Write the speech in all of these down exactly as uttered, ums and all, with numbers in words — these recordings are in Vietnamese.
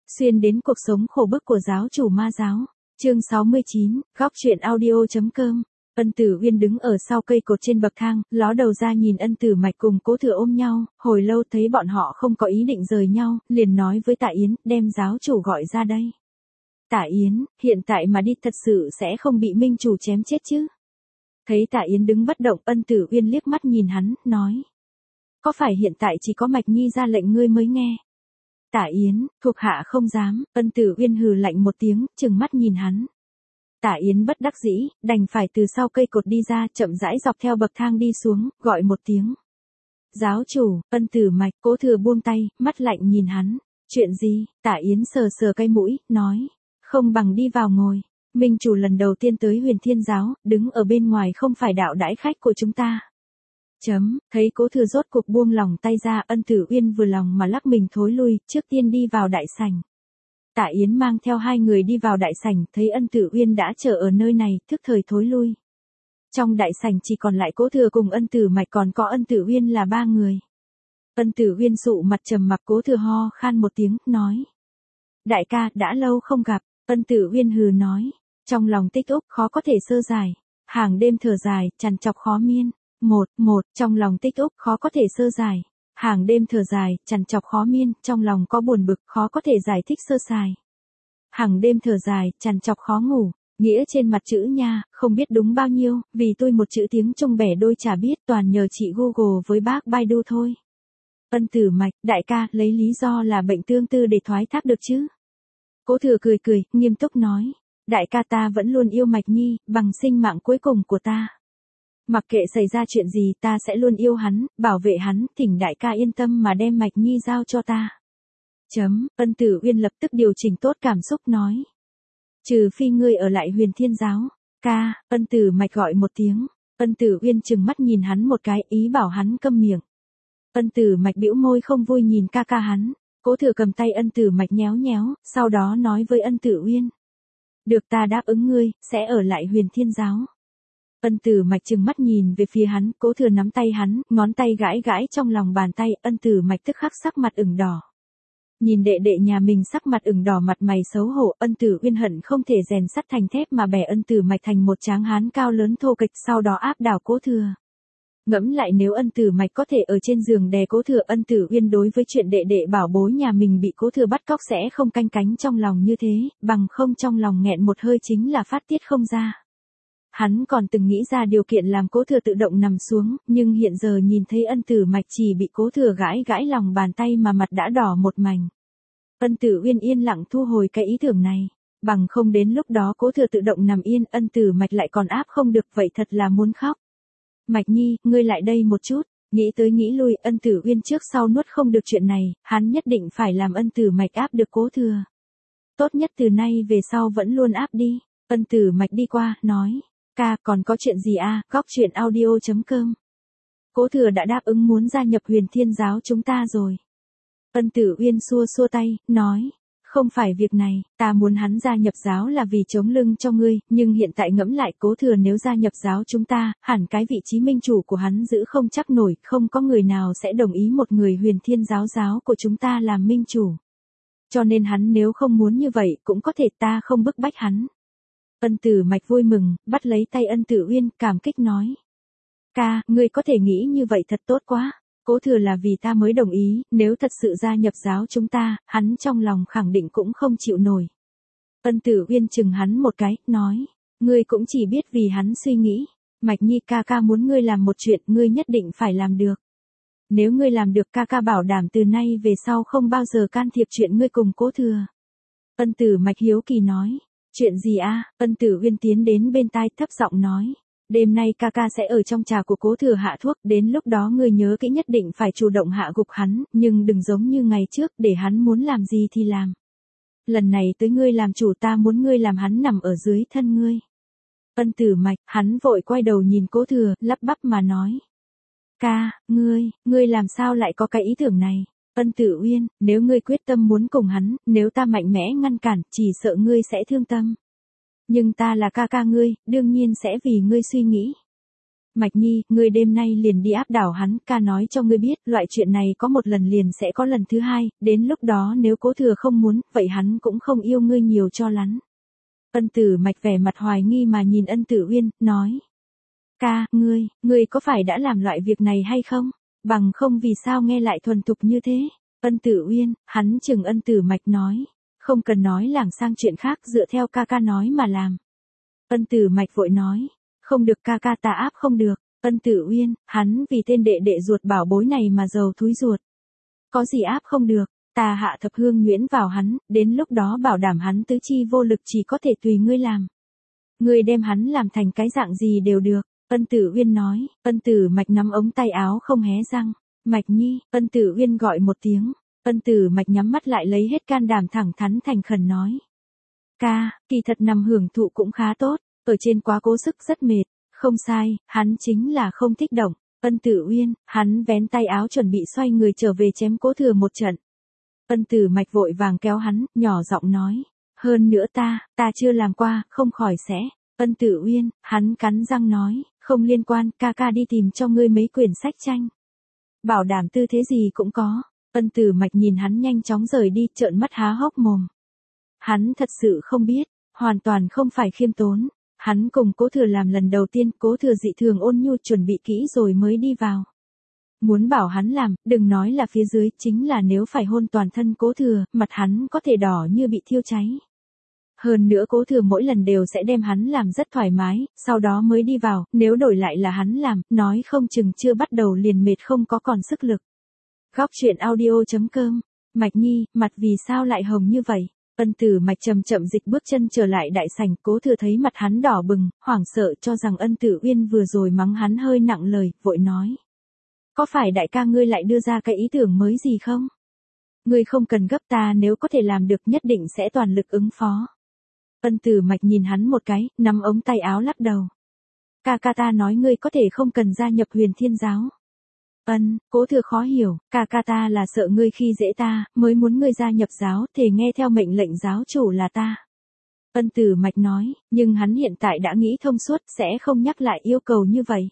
Xuyên đến cuộc sống khổ bức của giáo chủ ma giáo. Chương sáu mươi chín, góc truyện audio.com. Ân Tử Uyên đứng ở sau cây cột trên bậc thang, ló đầu ra nhìn Ân Tử Mạch cùng Cố Thừa ôm nhau, hồi lâu thấy bọn họ không có ý định rời nhau, liền nói với Tạ Yến, đem giáo chủ gọi ra đây. Tạ Yến, hiện tại mà đi thật sự sẽ không bị minh chủ chém chết chứ? Thấy Tạ Yến đứng bất động, Ân Tử Uyên liếc mắt nhìn hắn, nói. Có phải hiện tại chỉ có Mạch Nhi ra lệnh ngươi mới nghe? Tạ Yến, thuộc hạ không dám. Ân Tử Uyên hừ lạnh một tiếng, trừng mắt nhìn hắn. Tạ Yến bất đắc dĩ, đành phải từ sau cây cột đi ra, chậm rãi dọc theo bậc thang đi xuống, gọi một tiếng. Giáo chủ. Ân Tử Mạch. Cố Thừa buông tay, mắt lạnh nhìn hắn. Chuyện gì? Tạ Yến sờ sờ cái mũi, nói. Không bằng đi vào ngồi. Minh chủ lần đầu tiên tới Huyền Thiên giáo, đứng ở bên ngoài không phải đạo đãi khách của chúng ta. Chấm, thấy Cố Thừa rốt cuộc buông lòng tay ra, Ân Tử Uyên vừa lòng mà lắc mình thối lui, trước tiên đi vào đại sảnh. Tạ Yến mang theo hai người đi vào đại sảnh, thấy Ân Tử Uyên đã chờ ở nơi này, thức thời thối lui. Trong đại sảnh chỉ còn lại Cố Thừa cùng Ân Tử Mạch, còn có Ân Tử Uyên là ba người. Ân Tử Uyên sụ mặt trầm mặc. Cố Thừa ho khan một tiếng, nói. Đại ca, đã lâu không gặp. Ân Tử Uyên hừ nói. Trong lòng tích úc, khó có thể sơ giải. Hàng đêm thở dài, trằn trọc khó miên. Một, một, trong lòng tích úc, khó có thể sơ giải. Hàng đêm thở dài, trằn trọc khó miên, trong lòng có buồn bực, khó có thể giải thích sơ sài. Hàng đêm thở dài, trằn trọc khó ngủ, nghĩa trên mặt chữ nha, không biết đúng bao nhiêu, vì tôi một chữ tiếng Trung bẻ đôi chả biết, toàn nhờ chị Google với bác Baidu thôi. Ân Tử Mạch, đại ca, lấy lý do là bệnh tương tư để thoái thác được chứ? Cố Thừa cười cười, nghiêm túc nói. Đại ca, ta vẫn luôn yêu Mạch Nhi, bằng sinh mạng cuối cùng của ta. Mặc kệ xảy ra chuyện gì, ta sẽ luôn yêu hắn, bảo vệ hắn, thỉnh đại ca yên tâm mà đem Mạch Nhi giao cho ta. Chấm. Ân Tử Uyên lập tức điều chỉnh tốt cảm xúc, nói. Trừ phi ngươi ở lại Huyền Thiên giáo. Ca. Ân Tử Mạch gọi một tiếng. Ân Tử Uyên trừng mắt nhìn hắn một cái, ý bảo hắn câm miệng. Ân Tử Mạch bĩu môi không vui nhìn ca ca hắn. Cố Thừa cầm tay Ân Tử Mạch nhéo nhéo, sau đó nói với Ân Tử Uyên. Được, ta đáp ứng ngươi, sẽ ở lại Huyền Thiên giáo. Ân Tử Mạch trừng mắt nhìn về phía hắn, Cố Thừa nắm tay hắn, ngón tay gãi gãi trong lòng bàn tay, Ân Tử Mạch tức khắc sắc mặt ửng đỏ. Nhìn đệ đệ nhà mình sắc mặt ửng đỏ, mặt mày xấu hổ, Ân Tử Uyên hận không thể rèn sắt thành thép mà bẻ Ân Tử Mạch thành một tráng hán cao lớn thô kịch, sau đó áp đảo Cố Thừa. Ngẫm lại, nếu Ân Tử Mạch có thể ở trên giường đè Cố Thừa, Ân Tử Uyên đối với chuyện đệ đệ bảo bối nhà mình bị Cố Thừa bắt cóc sẽ không canh cánh trong lòng như thế, bằng không trong lòng nghẹn một hơi chính là phát tiết không ra. Hắn còn từng nghĩ ra điều kiện làm Cố Thừa tự động nằm xuống, nhưng hiện giờ nhìn thấy Ân Tử Mạch chỉ bị Cố Thừa gãi gãi lòng bàn tay mà mặt đã đỏ một mảnh. Ân Tử Uyên yên lặng thu hồi cái ý tưởng này, bằng không đến lúc đó Cố Thừa tự động nằm yên, Ân Tử Mạch lại còn áp không được, vậy thật là muốn khóc. Mạch Nhi, ngươi lại đây một chút. Nghĩ tới nghĩ lui, Ân Tử Uyên trước sau nuốt không được chuyện này, hắn nhất định phải làm Ân Tử Mạch áp được Cố Thừa. Tốt nhất từ nay về sau vẫn luôn áp đi. Ân Tử Mạch đi qua, nói. Ca, còn có chuyện gì à? Góc truyện audio.com. Cố Thừa đã đáp ứng muốn gia nhập Huyền Thiên giáo chúng ta rồi. Ân Tử Uyên xua xua tay, nói. Không phải việc này, ta muốn hắn gia nhập giáo là vì chống lưng cho ngươi, nhưng hiện tại ngẫm lại, Cố Thừa nếu gia nhập giáo chúng ta, hẳn cái vị trí minh chủ của hắn giữ không chắc nổi, không có người nào sẽ đồng ý một người Huyền Thiên giáo giáo của chúng ta làm minh chủ. Cho nên hắn nếu không muốn như vậy, cũng có thể ta không bức bách hắn. Ân Tử Mạch vui mừng, bắt lấy tay Ân Tử Uyên, cảm kích nói. Ca, ngươi có thể nghĩ như vậy thật tốt quá. Cố Thừa là vì ta mới đồng ý, nếu thật sự gia nhập giáo chúng ta, hắn trong lòng khẳng định cũng không chịu nổi. Ân Tử Uyên chừng hắn một cái, nói. Ngươi cũng chỉ biết vì hắn suy nghĩ. Mạch Nhi, ca ca muốn ngươi làm một chuyện, ngươi nhất định phải làm được. Nếu ngươi làm được, ca ca bảo đảm từ nay về sau không bao giờ can thiệp chuyện ngươi cùng Cố Thừa. Ân Tử Mạch hiếu kỳ nói. Chuyện gì a? Ân Tử Uyên tiến đến bên tai thấp giọng nói. Đêm nay ca ca sẽ ở trong trà của Cố Thừa hạ thuốc, đến lúc đó ngươi nhớ kỹ nhất định phải chủ động hạ gục hắn, nhưng đừng giống như ngày trước, để hắn muốn làm gì thì làm. Lần này tới ngươi làm chủ, ta muốn ngươi làm hắn nằm ở dưới thân ngươi. Ân Tử Mạch, hắn vội quay đầu nhìn Cố Thừa, lắp bắp mà nói. Ca, ngươi, ngươi làm sao lại có cái ý tưởng này? Ân Tử Uyên, nếu ngươi quyết tâm muốn cùng hắn, nếu ta mạnh mẽ ngăn cản, chỉ sợ ngươi sẽ thương tâm. Nhưng ta là ca ca ngươi, đương nhiên sẽ vì ngươi suy nghĩ. Mạch Nhi, ngươi đêm nay liền đi áp đảo hắn, ca nói cho ngươi biết, loại chuyện này có một lần liền sẽ có lần thứ hai, đến lúc đó nếu cố thừa không muốn, vậy hắn cũng không yêu ngươi nhiều cho lắm. Ân Tử Mạch vẻ mặt hoài nghi mà nhìn Ân Tử Uyên, nói. Ca, ngươi, ngươi có phải đã làm loại việc này hay không? Bằng không vì sao nghe lại thuần thục như thế? Ân Tử Uyên, hắn chừng Ân Tử Mạch nói. Không cần nói lảng sang chuyện khác, dựa theo ca ca nói mà làm. Ân Tử Mạch vội nói. Không được ca ca, ta áp không được. Ân Tử Uyên, hắn vì tên đệ đệ ruột bảo bối này mà giàu thúi ruột. Có gì áp không được, ta hạ thập hương nhuyễn vào hắn, đến lúc đó bảo đảm hắn tứ chi vô lực chỉ có thể tùy ngươi làm. Ngươi đem hắn làm thành cái dạng gì đều được. Ân Tử Uyên nói. Ân Tử Mạch nắm ống tay áo không hé răng. Mạch Nhi, Ân Tử Uyên gọi một tiếng. Ân Tử Mạch nhắm mắt lại lấy hết can đảm thẳng thắn thành khẩn nói. Ca, kỳ thật nằm hưởng thụ cũng khá tốt, ở trên quá cố sức rất mệt. Không sai, hắn chính là không thích động. Ân Tử Uyên, hắn vén tay áo chuẩn bị xoay người trở về chém Cố Thừa một trận. Ân Tử Mạch vội vàng kéo hắn, nhỏ giọng nói. Hơn nữa ta, ta chưa làm qua, không khỏi sẽ. Ân Tử Uyên, hắn cắn răng nói, không liên quan, ca ca đi tìm cho ngươi mấy quyển sách tranh. Bảo đảm tư thế gì cũng có. Ân Tử Mạch nhìn hắn nhanh chóng rời đi, trợn mắt há hốc mồm. Hắn thật sự không biết, hoàn toàn không phải khiêm tốn. Hắn cùng Cố Thừa làm lần đầu tiên, Cố Thừa dị thường ôn nhu chuẩn bị kỹ rồi mới đi vào. Muốn bảo hắn làm, đừng nói là phía dưới, chính là nếu phải hôn toàn thân Cố Thừa, mặt hắn có thể đỏ như bị thiêu cháy. Hơn nữa Cố Thừa mỗi lần đều sẽ đem hắn làm rất thoải mái, sau đó mới đi vào, nếu đổi lại là hắn làm, nói không chừng chưa bắt đầu liền mệt không có còn sức lực. Góc truyện audio chấm com. Mạch Nhi, mặt vì sao lại hồng như vậy? Ân Tử Mạch chậm chậm dịch bước chân trở lại đại sảnh, Cố Thừa thấy mặt hắn đỏ bừng, hoảng sợ cho rằng Ân Tử Uyên vừa rồi mắng hắn hơi nặng lời, vội nói. Có phải đại ca ngươi lại đưa ra cái ý tưởng mới gì không? Ngươi không cần gấp, ta nếu có thể làm được nhất định sẽ toàn lực ứng phó. Ân Tử Mạch nhìn hắn một cái, nắm ống tay áo lắc đầu. Ca ca ta nói ngươi có thể không cần gia nhập Huyền Thiên giáo. Ân, Cố Thừa khó hiểu, ca ca ta là sợ ngươi khi dễ ta, mới muốn ngươi gia nhập giáo, thề nghe theo mệnh lệnh giáo chủ là ta. Ân Tử Mạch nói, nhưng hắn hiện tại đã nghĩ thông suốt, sẽ không nhắc lại yêu cầu như vậy.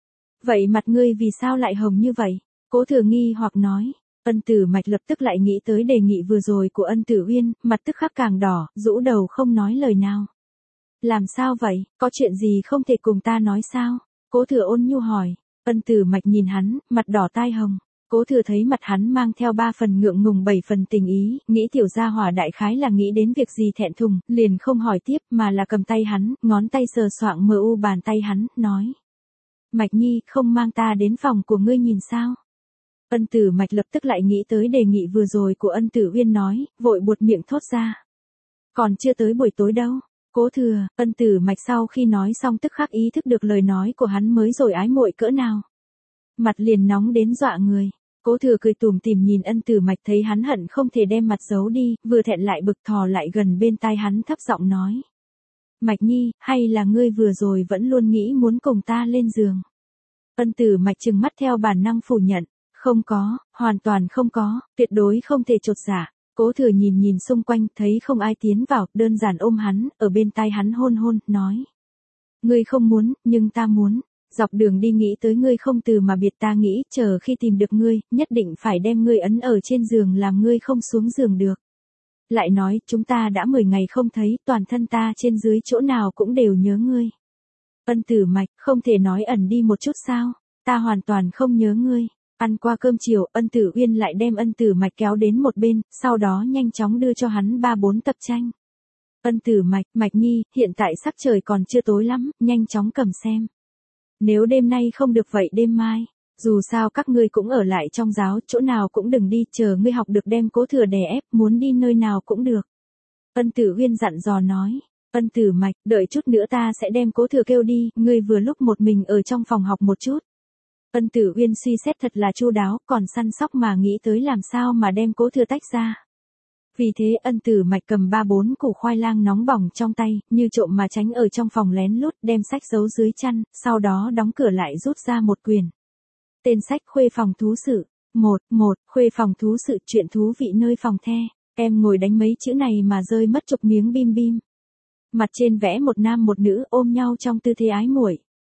Vậy mặt ngươi vì sao lại hồng như vậy? Cố Thừa nghi hoặc nói. Ân Tử Mạch lập tức lại nghĩ tới đề nghị vừa rồi của Ân Tử Uyên, mặt tức khắc càng đỏ, rũ đầu không nói lời nào. Làm sao vậy, có chuyện gì không thể cùng ta nói sao? Cố Thừa ôn nhu hỏi. Ân Tử Mạch nhìn hắn, mặt đỏ tai hồng. Cố Thừa thấy mặt hắn mang theo ba phần ngượng ngùng bảy phần tình ý, nghĩ tiểu gia hỏa đại khái là nghĩ đến việc gì thẹn thùng, liền không hỏi tiếp mà là cầm tay hắn, ngón tay sờ soạng mờ u bàn tay hắn, nói. Mạch Nhi, không mang ta đến phòng của ngươi nhìn sao? Ân Tử Mạch lập tức lại nghĩ tới đề nghị vừa rồi của Ân Tử Uyên nói, vội buột miệng thốt ra. Còn chưa tới buổi tối đâu. Cố Thừa, Ân Tử Mạch sau khi nói xong tức khắc ý thức được lời nói của hắn mới rồi ái muội cỡ nào. Mặt liền nóng đến dọa người. Cố Thừa cười tủm tỉm nhìn Ân Tử Mạch, thấy hắn hận không thể đem mặt giấu đi, vừa thẹn lại bực thò lại gần bên tai hắn thấp giọng nói. Mạch Nhi, hay là ngươi vừa rồi vẫn luôn nghĩ muốn cùng ta lên giường? Ân Tử Mạch trừng mắt theo bản năng phủ nhận. Không có, hoàn toàn không có, tuyệt đối không thể chột dạ. Cố Thừa nhìn nhìn xung quanh, thấy không ai tiến vào, đơn giản ôm hắn, ở bên tai hắn hôn hôn, nói. Ngươi không muốn, nhưng ta muốn. Dọc đường đi nghĩ tới ngươi không từ mà biệt, ta nghĩ, chờ khi tìm được ngươi, nhất định phải đem ngươi ấn ở trên giường làm ngươi không xuống giường được. Lại nói, chúng ta đã mười ngày không thấy, toàn thân ta trên dưới chỗ nào cũng đều nhớ ngươi. Ân Tử Mạch, không thể nói ẩn đi một chút sao? Ta hoàn toàn không nhớ ngươi. Ăn qua cơm chiều, Ân Tử Uyên lại đem Ân Tử Mạch kéo đến một bên, sau đó nhanh chóng đưa cho hắn ba bốn tập tranh. Ân Tử Mạch, Mạch Nhi, hiện tại sắc trời còn chưa tối lắm, nhanh chóng cầm xem. Nếu đêm nay không được vậy đêm mai, dù sao các ngươi cũng ở lại trong giáo, chỗ nào cũng đừng đi, chờ ngươi học được đem Cố Thừa đè ép, muốn đi nơi nào cũng được. Ân Tử Uyên dặn dò nói. Ân Tử Mạch, đợi chút nữa ta sẽ đem Cố Thừa kêu đi, ngươi vừa lúc một mình ở trong phòng học một chút. Ân Tử Uyên suy xét thật là chu đáo, còn săn sóc mà nghĩ tới làm sao mà đem Cố Thừa tách ra. Vì thế Ân Tử Mạch cầm ba bốn củ khoai lang nóng bỏng trong tay, như trộm mà tránh ở trong phòng lén lút, đem sách giấu dưới chăn, sau đó đóng cửa lại rút ra một quyển. Tên sách Khuê phòng thú sự. một, một, Khuê phòng thú sự, chuyện thú vị nơi phòng the. Em ngồi đánh mấy chữ này mà rơi mất chục miếng bim bim. Mặt trên vẽ một nam một nữ ôm nhau trong tư thế ái muội.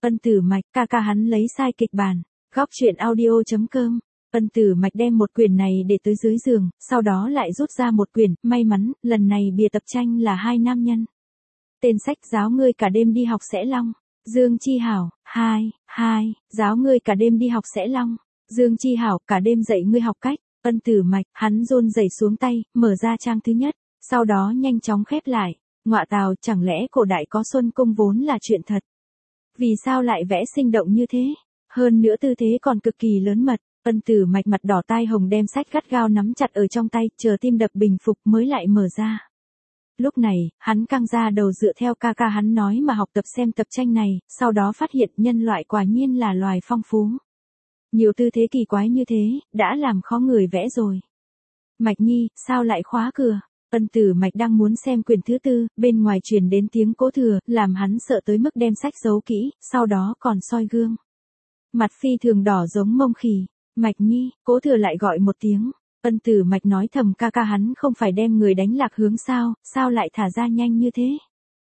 Ân Tử Mạch, ca ca hắn lấy sai kịch bản. Góc truyện audio chấm com. Ân Tử Mạch đem một quyển này để tới dưới giường, sau đó lại rút ra một quyển, may mắn, lần này bìa tập tranh là hai nam nhân. Tên sách giáo ngươi cả đêm đi học sẽ long. Dương Chi Hảo, hai, hai, giáo ngươi cả đêm đi học sẽ long. Dương Chi Hảo, cả đêm dạy ngươi học cách. Ân Tử Mạch, hắn run rẩy xuống tay, mở ra trang thứ nhất, sau đó nhanh chóng khép lại. Ngọa tào, chẳng lẽ cổ đại có xuân cung vốn là chuyện thật? Vì sao lại vẽ sinh động như thế? Hơn nữa tư thế còn cực kỳ lớn mật. Ân Tử Mạch mặt đỏ tai hồng đem sách gắt gao nắm chặt ở trong tay, chờ tim đập bình phục mới lại mở ra. Lúc này, hắn căng ra đầu dựa theo ca ca hắn nói mà học tập xem tập tranh này, sau đó phát hiện nhân loại quả nhiên là loài phong phú. Nhiều tư thế kỳ quái như thế, đã làm khó người vẽ rồi. Mạch Nhi, sao lại khóa cửa? Ân Tử Mạch đang muốn xem quyển thứ tư, bên ngoài truyền đến tiếng Cố Thừa, làm hắn sợ tới mức đem sách giấu kỹ, sau đó còn soi gương. Mặt phi thường đỏ giống mông khỉ. Mạch Nhi, Cố Thừa lại gọi một tiếng. Ân Tử Mạch nói thầm ca ca hắn không phải đem người đánh lạc hướng sao, sao lại thả ra nhanh như thế?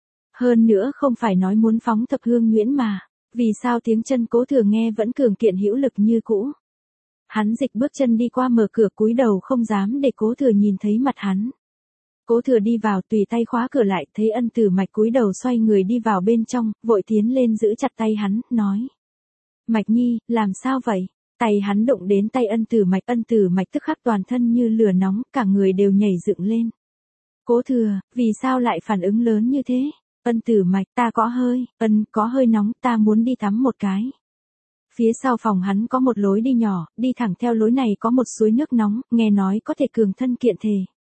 Hơn nữa không phải nói muốn phóng thập hương nhuyễn mà, vì sao tiếng chân Cố Thừa nghe vẫn cường kiện hữu lực như cũ? Hắn dịch bước chân đi qua mở cửa cúi đầu không dám để Cố Thừa nhìn thấy mặt hắn. Cố Thừa đi vào tùy tay khóa cửa lại, thấy Ân Tử Mạch cúi đầu xoay người đi vào bên trong, vội tiến lên giữ chặt tay hắn, nói. Mạch Nhi, làm sao vậy? Tay hắn đụng đến tay Ân Tử Mạch, Ân Tử Mạch tức khắc toàn thân như lửa nóng, cả người đều nhảy dựng lên. Cố Thừa, vì sao lại phản ứng lớn như thế? Ân Tử Mạch, ta có hơi, ân, có hơi nóng, ta muốn đi tắm một cái. Phía sau phòng hắn có một lối đi nhỏ, đi thẳng theo lối này có một suối nước nóng, nghe nói có thể cường thân kiện thể.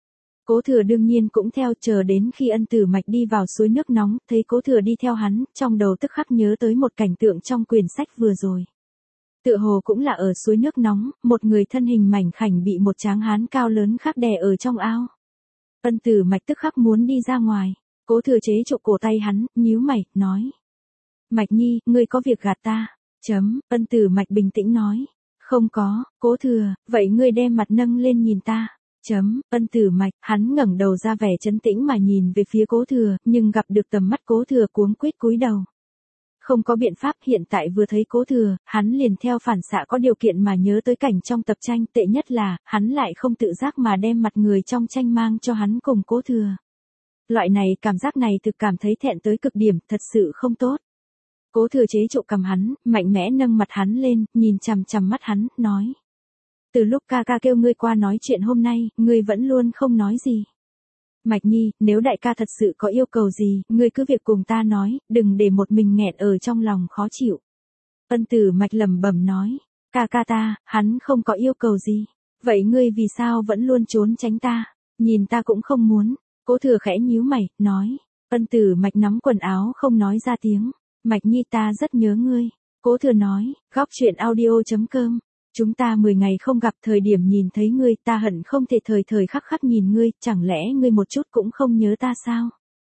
Cố Thừa đương nhiên cũng theo, chờ đến khi Ân Tử Mạch đi vào suối nước nóng, thấy Cố Thừa đi theo hắn, trong đầu tức khắc nhớ tới một cảnh tượng trong quyển sách vừa rồi. Tựa hồ cũng là ở suối nước nóng, một người thân hình mảnh khảnh bị một tráng hán cao lớn khác đè ở trong ao. Ân Tử Mạch tức khắc muốn đi ra ngoài, Cố Thừa chế trụ cổ tay hắn, nhíu mày, nói. Mạch Nhi, ngươi có việc gạt ta. Chấm, Ân Tử Mạch bình tĩnh nói. Không có, Cố Thừa, vậy ngươi đem mặt nâng lên nhìn ta. Chấm, Ân Tử Mạch, hắn ngẩng đầu ra vẻ trấn tĩnh mà nhìn về phía Cố Thừa, nhưng gặp được tầm mắt Cố Thừa cuống quýt cúi đầu. Không có biện pháp, hiện tại vừa thấy Cố Thừa, hắn liền theo phản xạ có điều kiện mà nhớ tới cảnh trong tập tranh, tệ nhất là, hắn lại không tự giác mà đem mặt người trong tranh mang cho hắn cùng Cố Thừa. Loại này, cảm giác này thực cảm thấy thẹn tới cực điểm, thật sự không tốt. Cố Thừa chế trụ cầm hắn, mạnh mẽ nâng mặt hắn lên, nhìn chằm chằm mắt hắn, nói. Từ lúc ca ca kêu ngươi qua nói chuyện hôm nay, ngươi vẫn luôn không nói gì. Mạch Nhi, nếu đại ca thật sự có yêu cầu gì, ngươi cứ việc cùng ta nói, đừng để một mình nghẹn ở trong lòng khó chịu. Ân Tử Mạch lẩm bẩm nói, ca ca ta, hắn không có yêu cầu gì. Vậy ngươi vì sao vẫn luôn trốn tránh ta, nhìn ta cũng không muốn. Cố Thừa khẽ nhíu mày, nói. Ân Tử Mạch nắm quần áo không nói ra tiếng. Mạch Nhi, ta rất nhớ ngươi. Cố Thừa nói, góc truyện audio chấm com. Chúng ta mười ngày không gặp, thời điểm nhìn thấy ngươi, ta hận không thể thời thời khắc khắc nhìn ngươi, chẳng lẽ ngươi một chút cũng không nhớ ta sao?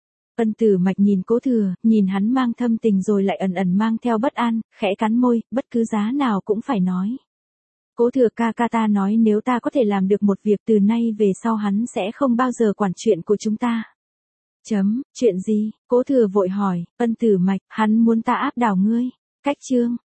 Ân Tử Mạch nhìn Cố Thừa, nhìn hắn mang thâm tình rồi lại ẩn ẩn mang theo bất an, khẽ cắn môi, bất cứ giá nào cũng phải nói. Cố Thừa ca ca, ta nói nếu ta có thể làm được một việc từ nay về sau hắn sẽ không bao giờ quản chuyện của chúng ta. Chấm, chuyện gì? Cố Thừa vội hỏi. Ân Tử Mạch, hắn muốn ta áp đảo ngươi. Cách chương.